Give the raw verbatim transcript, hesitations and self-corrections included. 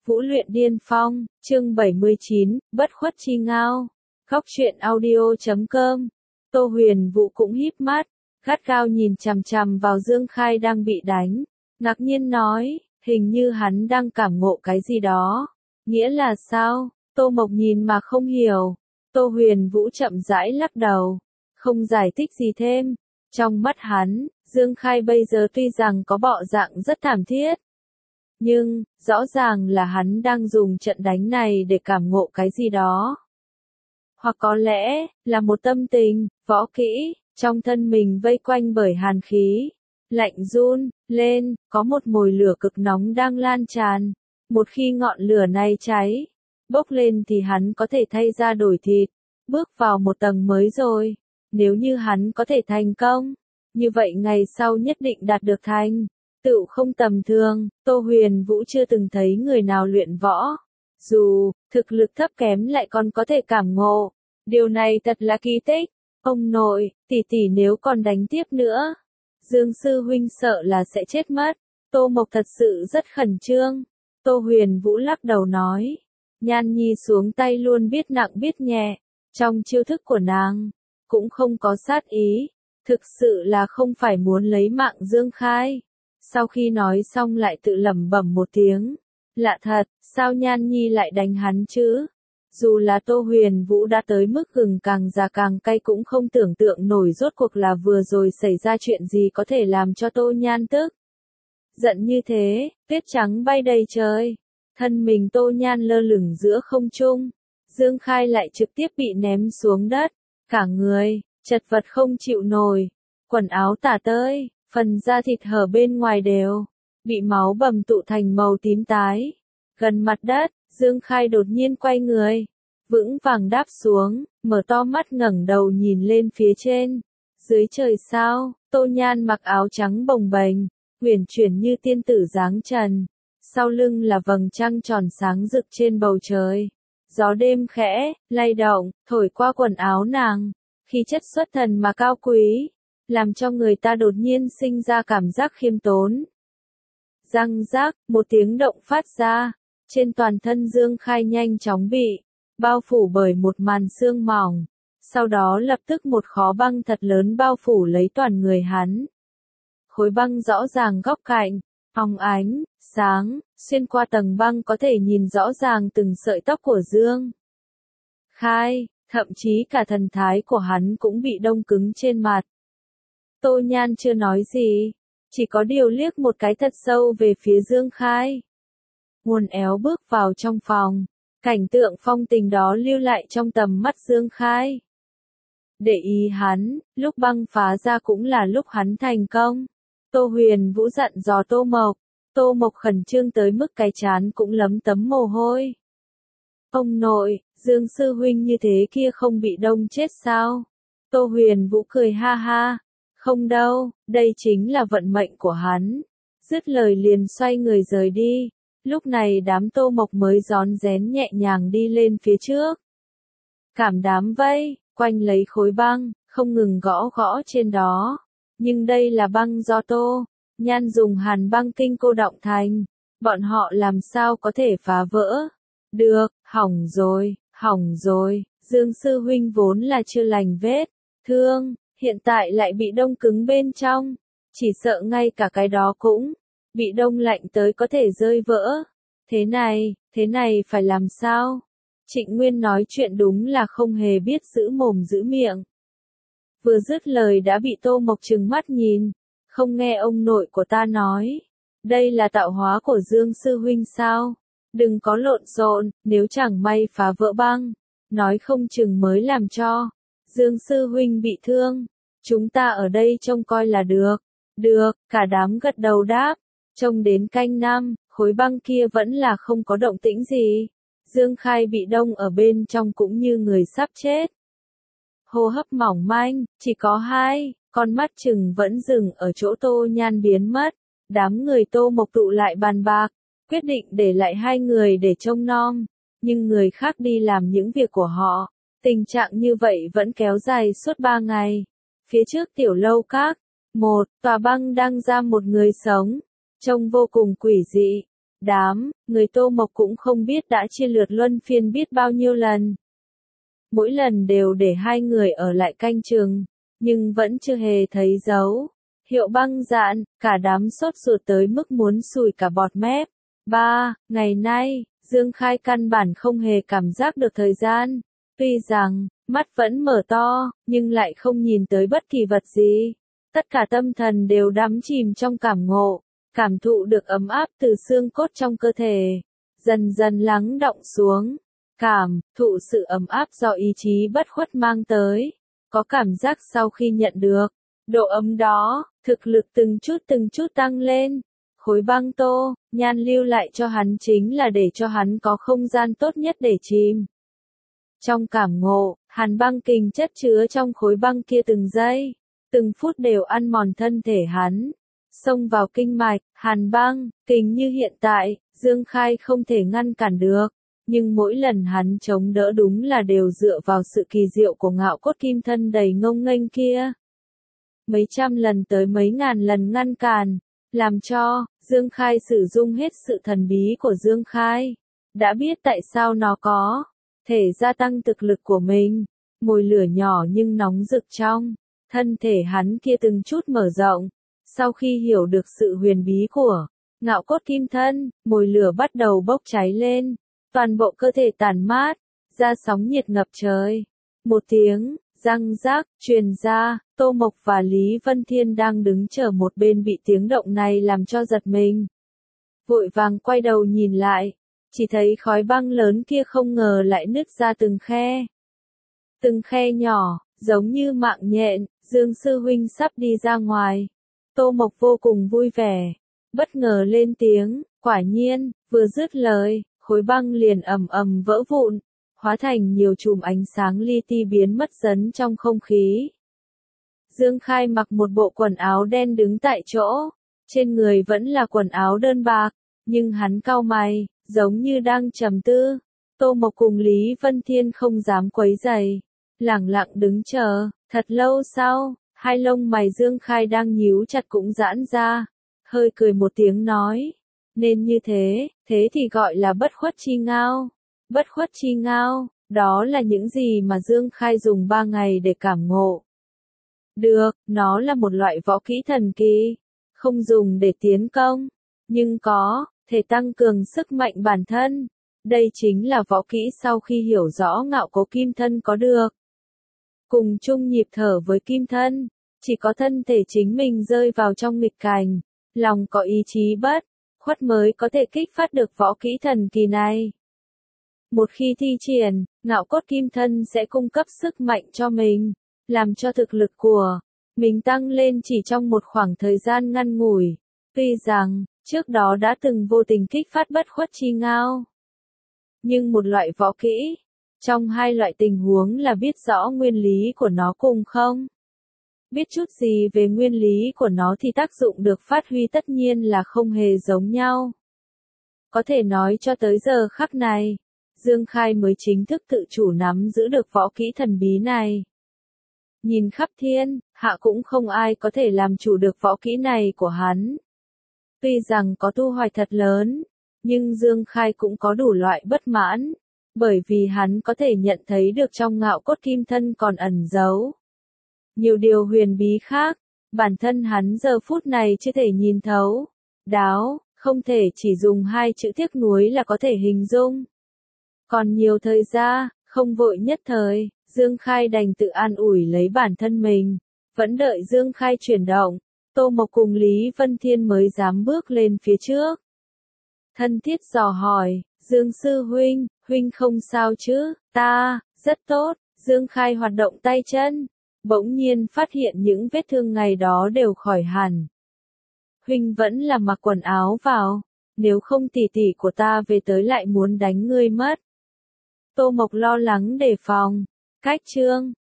Vũ luyện điên phong, chương bảy mươi chín, bất khuất chi ngao. Góc truyện audio chấm com. Tô Huyền Vũ cũng híp mắt, gắt gao nhìn chằm chằm vào Dương Khai đang bị đánh. Ngạc nhiên nói, hình như hắn đang cảm ngộ cái gì đó. Nghĩa là sao? Tô Mộc nhìn mà không hiểu. Tô Huyền Vũ chậm rãi lắc đầu, không giải thích gì thêm. Trong mắt hắn, Dương Khai bây giờ tuy rằng có bộ dạng rất thảm thiết, nhưng, rõ ràng là hắn đang dùng trận đánh này để cảm ngộ cái gì đó. Hoặc có lẽ, là một tâm tình, võ kỹ, trong thân mình vây quanh bởi hàn khí. Lạnh run, lên, có một mồi lửa cực nóng đang lan tràn. Một khi ngọn lửa này cháy, bốc lên thì hắn có thể thay da đổi thịt, bước vào một tầng mới rồi. Nếu như hắn có thể thành công, như vậy ngày sau nhất định đạt được thành tựu không tầm thường. Tô Huyền Vũ chưa từng thấy người nào luyện võ, dù thực lực thấp kém lại còn có thể cảm ngộ. Điều này thật là kỳ tích. Ông nội, tỷ tỷ nếu còn đánh tiếp nữa, Dương sư huynh sợ là sẽ chết mất. Tô Mộc thật sự rất khẩn trương. Tô Huyền Vũ lắc đầu nói, Nhan Nhi xuống tay luôn biết nặng biết nhẹ, trong chiêu thức của nàng cũng không có sát ý, thực sự là không phải muốn lấy mạng Dương Khai. Sau khi nói xong lại tự lẩm bẩm một tiếng, lạ thật, sao Nhan Nhi lại đánh hắn chứ? Dù là Tô Huyền Vũ đã tới mức gừng càng già càng cay cũng không tưởng tượng nổi rốt cuộc là vừa rồi xảy ra chuyện gì có thể làm cho Tô Nhan tức giận như thế. Tuyết trắng bay đầy trời, thân mình Tô Nhan lơ lửng giữa không trung, Dương Khai lại trực tiếp bị ném xuống đất, cả người chật vật không chịu nổi, quần áo tả tơi, phần da thịt hở bên ngoài đều bị máu bầm tụ thành màu tím tái. Gần mặt đất, Dương Khai đột nhiên quay người, vững vàng đáp xuống, mở to mắt ngẩng đầu nhìn lên phía trên. Dưới trời sao, Tô Nhan mặc áo trắng bồng bềnh, uyển chuyển như tiên tử dáng trần, sau lưng là vầng trăng tròn sáng rực trên bầu trời. Gió đêm khẽ lay động, thổi qua quần áo nàng, khí chất xuất thần mà cao quý, làm cho người ta đột nhiên sinh ra cảm giác khiêm tốn. Răng rác, một tiếng động phát ra, trên toàn thân Dương Khai nhanh chóng bị bao phủ bởi một màn sương mỏng, sau đó lập tức một khối băng thật lớn bao phủ lấy toàn người hắn. Khối băng rõ ràng góc cạnh, óng ánh, sáng, xuyên qua tầng băng có thể nhìn rõ ràng từng sợi tóc của Dương Khai, thậm chí cả thần thái của hắn cũng bị đông cứng trên mặt. Tô Nhan chưa nói gì, chỉ có điều liếc một cái thật sâu về phía Dương Khai. Uốn éo bước vào trong phòng, cảnh tượng phong tình đó lưu lại trong tầm mắt Dương Khai. Để ý hắn, lúc băng phá ra cũng là lúc hắn thành công. Tô Huyền Vũ dặn dò Tô Mộc, Tô Mộc khẩn trương tới mức cái trán cũng lấm tấm mồ hôi. Ông nội, Dương sư huynh như thế kia không bị đông chết sao? Tô Huyền Vũ cười ha ha, không đâu, đây chính là vận mệnh của hắn. Dứt lời liền xoay người rời đi. Lúc này đám Tô Mộc mới rón rén nhẹ nhàng đi lên phía trước. Cảm đám vây quanh lấy khối băng, không ngừng gõ gõ trên đó. Nhưng đây là băng do Tô Nhan dùng hàn băng kinh cô đọng thành, bọn họ làm sao có thể phá vỡ được? Hỏng rồi, hỏng rồi. Dương sư huynh vốn là chưa lành vết thương, hiện tại lại bị đông cứng bên trong, chỉ sợ ngay cả cái đó cũng bị đông lạnh tới có thể rơi vỡ. Thế này, thế này phải làm sao? Trịnh Nguyên nói chuyện đúng là không hề biết giữ mồm giữ miệng. Vừa dứt lời đã bị Tô Mộc trừng mắt nhìn, không nghe ông nội của ta nói. Đây là tạo hóa của Dương sư huynh sao? Đừng có lộn xộn, nếu chẳng may phá vỡ băng, nói không chừng mới làm cho Dương sư huynh bị thương. Chúng ta ở đây trông coi là được. Được, cả đám gật đầu đáp. Trông đến canh năm, khối băng kia vẫn là không có động tĩnh gì. Dương Khai bị đông ở bên trong cũng như người sắp chết. Hô hấp mỏng manh, chỉ có hai, con mắt chừng vẫn dừng ở chỗ Tô Nhan biến mất. Đám người Tô Mộc tụ lại bàn bạc, quyết định để lại hai người để trông nom, nhưng người khác đi làm những việc của họ. Tình trạng như vậy vẫn kéo dài suốt ba ngày. Phía trước tiểu lâu các, một tòa băng đang giam một người sống, trông vô cùng quỷ dị. Đám, người Tô Mộc cũng không biết đã chia lượt luân phiên biết bao nhiêu lần. Mỗi lần đều để hai người ở lại canh chừng, nhưng vẫn chưa hề thấy dấu. Hiệu băng dạn, cả đám sốt ruột tới mức muốn sùi cả bọt mép. Ba, ngày nay, Dương Khai căn bản không hề cảm giác được thời gian. Tuy rằng, mắt vẫn mở to, nhưng lại không nhìn tới bất kỳ vật gì. Tất cả tâm thần đều đắm chìm trong cảm ngộ, cảm thụ được ấm áp từ xương cốt trong cơ thể. Dần dần lắng đọng xuống. Cảm, thụ sự ấm áp do ý chí bất khuất mang tới. Có cảm giác sau khi nhận được. Độ ấm đó, thực lực từng chút từng chút tăng lên. Khối băng Tô, Nhan lưu lại cho hắn chính là để cho hắn có không gian tốt nhất để chìm. Trong cảm ngộ, hàn băng kình chất chứa trong khối băng kia từng giây, từng phút đều ăn mòn thân thể hắn. Xông vào kinh mạch, hàn băng, kình như hiện tại, Dương Khai không thể ngăn cản được. Nhưng mỗi lần hắn chống đỡ đúng là đều dựa vào sự kỳ diệu của ngạo cốt kim thân đầy ngông nghênh kia. Mấy trăm lần tới mấy ngàn lần ngăn cản, làm cho Dương Khai sử dụng hết sự thần bí của Dương Khai. Đã biết tại sao nó có thể gia tăng thực lực của mình. Mồi lửa nhỏ nhưng nóng rực trong thân thể hắn kia từng chút mở rộng. Sau khi hiểu được sự huyền bí của ngạo cốt kim thân, mồi lửa bắt đầu bốc cháy lên. Toàn bộ cơ thể tàn mát, ra sóng nhiệt ngập trời. Một tiếng răng rác truyền ra, Tô Mộc và Lý Vân Thiên đang đứng chờ một bên bị tiếng động này làm cho giật mình. Vội vàng quay đầu nhìn lại, chỉ thấy khói băng lớn kia không ngờ lại nứt ra từng khe. Từng khe nhỏ, giống như mạng nhện, Dương sư huynh sắp đi ra ngoài. Tô Mộc vô cùng vui vẻ, bất ngờ lên tiếng, quả nhiên, vừa dứt lời, khối băng liền ầm ầm vỡ vụn, hóa thành nhiều chùm ánh sáng li ti biến mất dần trong không khí. Dương Khai mặc một bộ quần áo đen đứng tại chỗ, trên người vẫn là quần áo đơn bạc, nhưng hắn cau mày, giống như đang trầm tư. Tô Mộc cùng Lý Vân Thiên không dám quấy rầy, lẳng lặng đứng chờ. Thật lâu sau, hai lông mày Dương Khai đang nhíu chặt cũng giãn ra, hơi cười một tiếng nói, nên như thế, thế thì gọi là bất khuất chi ngao. Bất khuất chi ngao, đó là những gì mà Dương Khai dùng ba ngày để cảm ngộ. Được, nó là một loại võ kỹ thần kỳ, không dùng để tiến công, nhưng có thể tăng cường sức mạnh bản thân. Đây chính là võ kỹ sau khi hiểu rõ ngạo cố kim thân có được. Cùng chung nhịp thở với kim thân, chỉ có thân thể chính mình rơi vào trong nghịch cảnh, lòng có ý chí bất khuất mới có thể kích phát được võ kỹ thần kỳ này. Một khi thi triển, ngạo cốt kim thân sẽ cung cấp sức mạnh cho mình, làm cho thực lực của mình tăng lên chỉ trong một khoảng thời gian ngắn ngủi. Tuy rằng, trước đó đã từng vô tình kích phát bất khuất chi ngao. Nhưng một loại võ kỹ, trong hai loại tình huống là biết rõ nguyên lý của nó cùng không? Biết chút gì về nguyên lý của nó thì tác dụng được phát huy tất nhiên là không hề giống nhau. Có thể nói cho tới giờ khắc này, Dương Khai mới chính thức tự chủ nắm giữ được võ kỹ thần bí này. Nhìn khắp thiên, hạ cũng không ai có thể làm chủ được võ kỹ này của hắn. Tuy rằng có thu hoạch thật lớn, nhưng Dương Khai cũng có đủ loại bất mãn, bởi vì hắn có thể nhận thấy được trong ngạo cốt kim thân còn ẩn giấu nhiều điều huyền bí khác, bản thân hắn giờ phút này chưa thể nhìn thấu. Đáo, không thể chỉ dùng hai chữ tiếc nuối là có thể hình dung. Còn nhiều thời gian, không vội nhất thời, Dương Khai đành tự an ủi lấy bản thân mình. Vẫn đợi Dương Khai chuyển động, Tô Mộc cùng Lý Vân Thiên mới dám bước lên phía trước. Thân thiết dò hỏi, Dương sư huynh, huynh không sao chứ? Ta, rất tốt. Dương Khai hoạt động tay chân, bỗng nhiên phát hiện những vết thương ngày đó đều khỏi hẳn. Huynh vẫn là mặc quần áo vào, nếu không tỷ tỷ của ta về tới lại muốn đánh ngươi mất. Tô Mộc lo lắng đề phòng. Cách chương